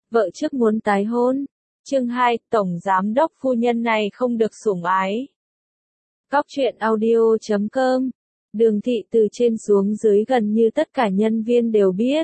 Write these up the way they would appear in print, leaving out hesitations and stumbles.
vợ trước muốn tái hôn. Chương 2, Tổng Giám đốc phu nhân này không được sủng ái. Góc truyện audio.com. Đường Thị từ trên xuống dưới gần như tất cả nhân viên đều biết.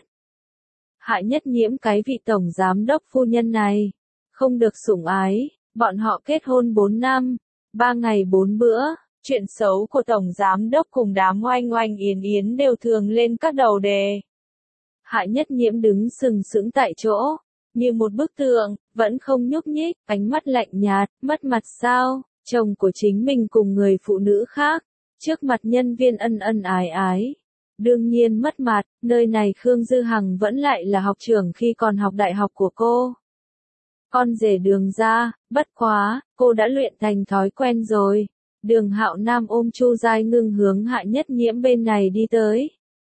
Hạ Nhất Nhiễm cái vị Tổng Giám đốc phu nhân này, không được sủng ái, bọn họ kết hôn 4 năm, 3 ngày 4 bữa. Chuyện xấu của Tổng Giám đốc cùng đám oanh oanh yến yến đều thường lên các đầu đề. Hạ Nhất Nhiễm đứng sừng sững tại chỗ, như một bức tượng, vẫn không nhúc nhích, ánh mắt lạnh nhạt, mất mặt sao, chồng của chính mình cùng người phụ nữ khác, trước mặt nhân viên ân ân ái ái. Đương nhiên mất mặt, nơi này Khương Dư Hằng vẫn lại là học trưởng khi còn học đại học của cô. Con rể Đường ra, bất quá, cô đã luyện thành thói quen rồi. Đường Hạo Nam ôm Chu Giai Ngưng hướng Hạ Nhất Nhiễm bên này đi tới.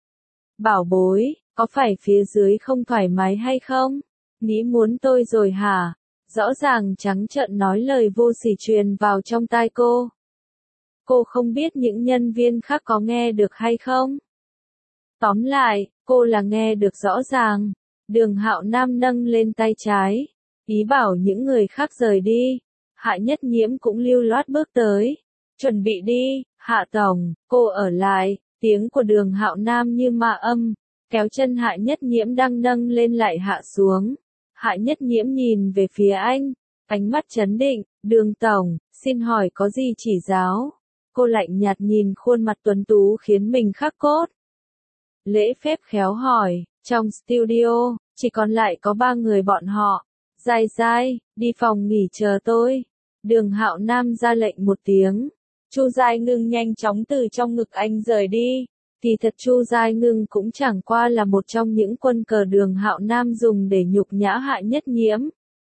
Bảo bối, có phải phía dưới không thoải mái hay không? Nghĩ muốn tôi rồi hả? Rõ ràng trắng trợn nói lời vô sỉ truyền vào trong tai cô. Cô không biết những nhân viên khác có nghe được hay không? Tóm lại, cô là nghe được rõ ràng. Đường Hạo Nam nâng lên tay trái, ý bảo những người khác rời đi. Hạ Nhất Nhiễm cũng lưu loát bước tới. Chuẩn bị đi, Hạ Tổng, cô ở lại. Tiếng của Đường Hạo Nam như ma âm, kéo chân Hạ Nhất Nhiễm đang nâng lên lại hạ xuống. Hạ Nhất Nhiễm nhìn về phía anh, ánh mắt trấn định. Đường Tổng, xin hỏi có gì chỉ giáo? Cô lạnh nhạt nhìn khuôn mặt tuấn tú khiến mình khắc cốt. Lễ phép khéo hỏi, trong studio, chỉ còn lại có 3 người bọn họ. Giai Giai, đi phòng nghỉ chờ tôi. Đường Hạo Nam ra lệnh một tiếng. Chu Giai Ngưng nhanh chóng từ trong ngực anh rời đi. Kỳ thật Chu Giai Ngưng cũng chẳng qua là một trong những quân cờ Đường Hạo Nam dùng để nhục nhã Hạ Nhất Nhiễm.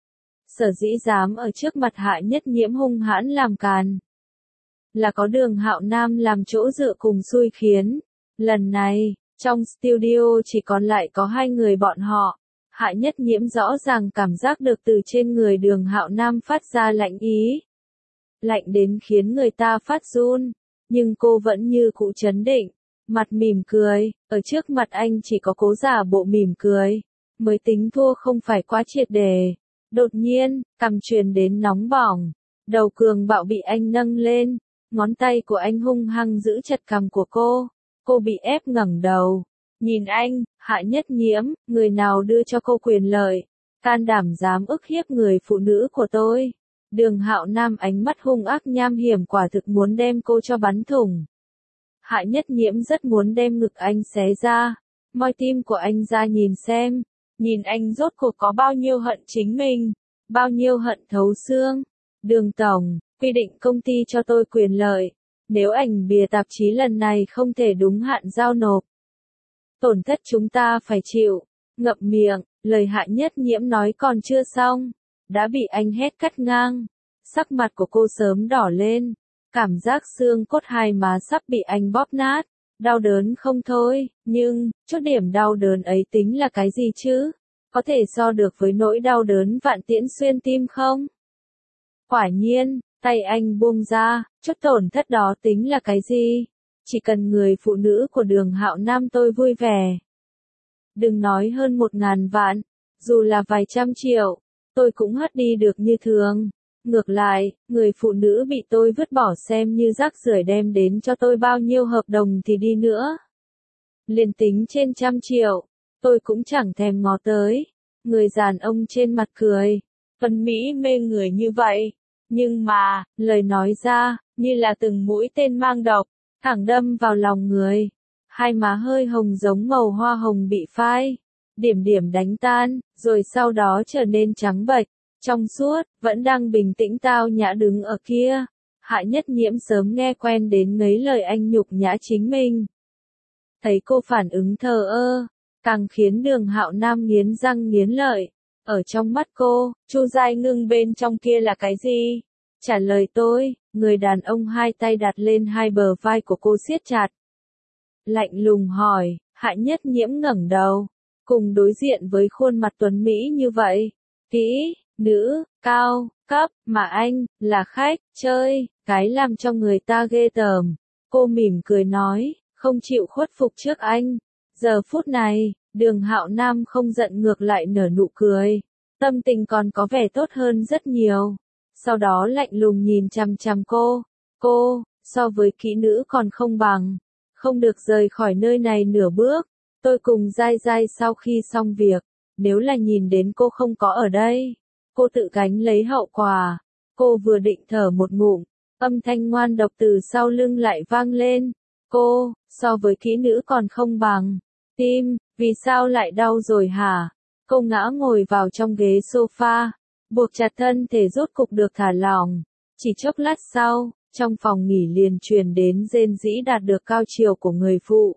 Sở dĩ dám ở trước mặt Hạ Nhất Nhiễm hung hãn làm càn, là có Đường Hạo Nam làm chỗ dựa cùng xui khiến. Lần này, trong studio chỉ còn lại có 2 người bọn họ. Hạ Nhất Nhiễm rõ ràng cảm giác được từ trên người Đường Hạo Nam phát ra lạnh ý. Lạnh đến khiến người ta phát run. Nhưng cô vẫn như cũ trấn định, mặt mỉm cười. Ở trước mặt anh chỉ có cố giả bộ mỉm cười, mới tính thua không phải quá triệt để. Đột nhiên, cằm truyền đến nóng bỏng. Đầu cường bạo bị anh nâng lên. Ngón tay của anh hung hăng giữ chặt cằm của cô. Cô bị ép ngẩng đầu. Nhìn anh, Hạ Nhất Nhiễm, người nào đưa cho cô quyền lợi, can đảm dám ức hiếp người phụ nữ của tôi. Đường Hạo Nam ánh mắt hung ác nham hiểm quả thực muốn đem cô cho bắn thủng. Hạ Nhất Nhiễm rất muốn đem ngực anh xé ra, moi tim của anh ra nhìn xem, nhìn anh rốt cuộc có bao nhiêu hận chính mình, bao nhiêu hận thấu xương. Đường Tổng, quy định công ty cho tôi quyền lợi, nếu ảnh bìa tạp chí lần này không thể đúng hạn giao nộp, tổn thất chúng ta phải chịu. Ngậm miệng, lời Hạ Nhất Nhiễm nói còn chưa xong, đã bị anh hét cắt ngang. Sắc mặt của cô sớm đỏ lên, cảm giác xương cốt hai má sắp bị anh bóp nát, đau đớn không thôi, nhưng, chút điểm đau đớn ấy tính là cái gì chứ? Có thể so được với nỗi đau đớn vạn tiễn xuyên tim không? Quả nhiên, tay anh buông ra, chút tổn thất đó tính là cái gì? Chỉ cần người phụ nữ của Đường Hạo Nam tôi vui vẻ. Đừng nói hơn 1.000 vạn, dù là vài trăm triệu, tôi cũng hất đi được như thường. Ngược lại, người phụ nữ bị tôi vứt bỏ xem như rác rưởi đem đến cho tôi bao nhiêu hợp đồng thì đi nữa. Liền tính trên 100 triệu, tôi cũng chẳng thèm ngó tới. Người đàn ông trên mặt cười, Tuấn Mỹ mê người như vậy. Nhưng mà, lời nói ra, như là từng mũi tên mang độc, thẳng đâm vào lòng người. Hai má hơi hồng giống màu hoa hồng bị phai, điểm điểm đánh tan, rồi sau đó trở nên trắng bệch, trong suốt, vẫn đang bình tĩnh tao nhã đứng ở kia. Hạ Nhất Nhiễm sớm nghe quen đến mấy lời anh nhục nhã chính mình. Thấy cô phản ứng thờ ơ, càng khiến Đường Hạo Nam nghiến răng nghiến lợi. Ở trong mắt cô, Chu Giai Ngưng bên trong kia là cái gì? Trả lời tôi. Người đàn ông hai tay đặt lên hai bờ vai của cô siết chặt. Lạnh lùng hỏi. Hạ Nhất Nhiễm ngẩng đầu, cùng đối diện với khuôn mặt tuấn Mỹ như vậy. Kỹ, nữ, cao, cấp, mà anh, là khách, chơi, cái làm cho người ta ghê tởm. Cô mỉm cười nói, không chịu khuất phục trước anh. Giờ phút này, Đường Hạo Nam không giận ngược lại nở nụ cười. tâm tình còn có vẻ tốt hơn rất nhiều. Sau đó lạnh lùng nhìn chằm chằm cô, so với kỹ nữ còn không bằng, không được rời khỏi nơi này nửa bước. Tôi cùng Giai Giai sau khi xong việc, nếu là nhìn đến cô không có ở đây, cô tự gánh lấy hậu quả. Cô vừa định thở một ngụm, âm thanh ngoan độc từ sau lưng lại vang lên. Cô, so với kỹ nữ còn không bằng. Tim, vì sao lại đau rồi hả? Cô ngã ngồi vào trong ghế sofa, buộc chặt thân thể rốt cục được thả lỏng. Chỉ chốc lát sau, trong phòng nghỉ liền truyền đến rên rĩ đạt được cao chiều của người phụ.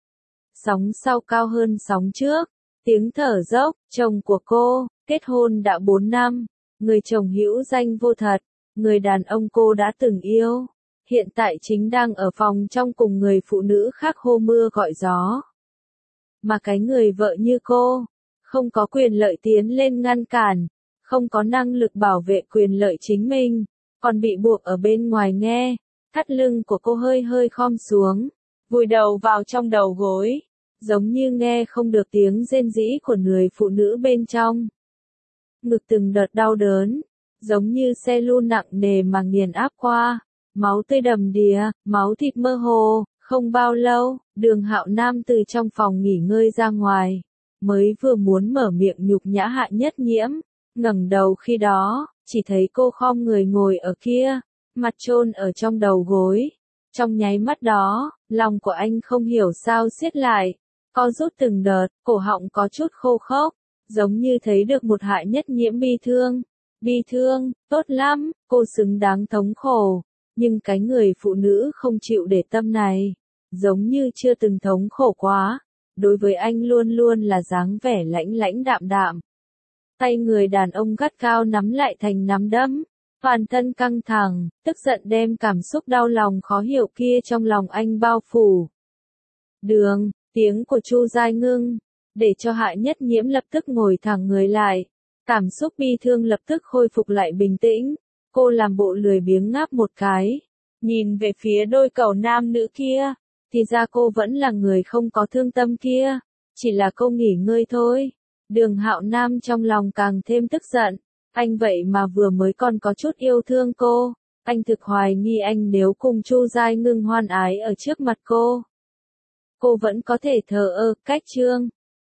Sóng sau cao hơn sóng trước, tiếng thở dốc, chồng của cô, kết hôn đã 4 năm, người chồng hữu danh vô thật, người đàn ông cô đã từng yêu, hiện tại chính đang ở phòng trong cùng người phụ nữ khác hô mưa gọi gió. Mà cái người vợ như cô, không có quyền lợi tiến lên ngăn cản, không có năng lực bảo vệ quyền lợi chính mình, còn bị buộc ở bên ngoài nghe. Thắt lưng của cô hơi hơi khom xuống, vùi đầu vào trong đầu gối, giống như nghe không được tiếng rên rĩ của người phụ nữ bên trong. Ngực từng đợt đau đớn, giống như xe lu nặng nề mà nghiền áp qua, máu tươi đầm đìa, máu thịt mơ hồ. Không bao lâu, Đường Hạo Nam từ trong phòng nghỉ ngơi ra ngoài, mới vừa muốn mở miệng nhục nhã Hạ Nhất Nhiễm, ngẩng đầu khi đó, chỉ thấy cô khom người ngồi ở kia, mặt chôn ở trong đầu gối. Trong nháy mắt đó, lòng của anh không hiểu sao siết lại, co rút từng đợt, cổ họng có chút khô khốc, giống như thấy được một Hạ Nhất Nhiễm bi thương. Bi thương, tốt lắm, cô xứng đáng thống khổ, nhưng cái người phụ nữ không chịu để tâm này, giống như chưa từng thống khổ quá, đối với anh luôn luôn là dáng vẻ lãnh lãnh đạm đạm. Tay người đàn ông gắt gao nắm lại thành nắm đấm, toàn thân căng thẳng, tức giận đem cảm xúc đau lòng khó hiểu kia trong lòng anh bao phủ. Đường, tiếng của Chu Giai ngưng, để cho Hạ Nhất Nhiễm lập tức ngồi thẳng người lại, cảm xúc bi thương lập tức khôi phục lại bình tĩnh, cô làm bộ lười biếng ngáp một cái, nhìn về phía đôi cẩu nam nữ kia, thì ra cô vẫn là người không có thương tâm kia, chỉ là cô nghỉ ngơi thôi. Đường Hạo Nam trong lòng càng thêm tức giận, anh vậy mà vừa mới còn có chút yêu thương cô, anh thực hoài nghi anh nếu cùng Chu Giai ngưng hoan ái ở trước mặt cô vẫn có thể thờ ơ, cách chương.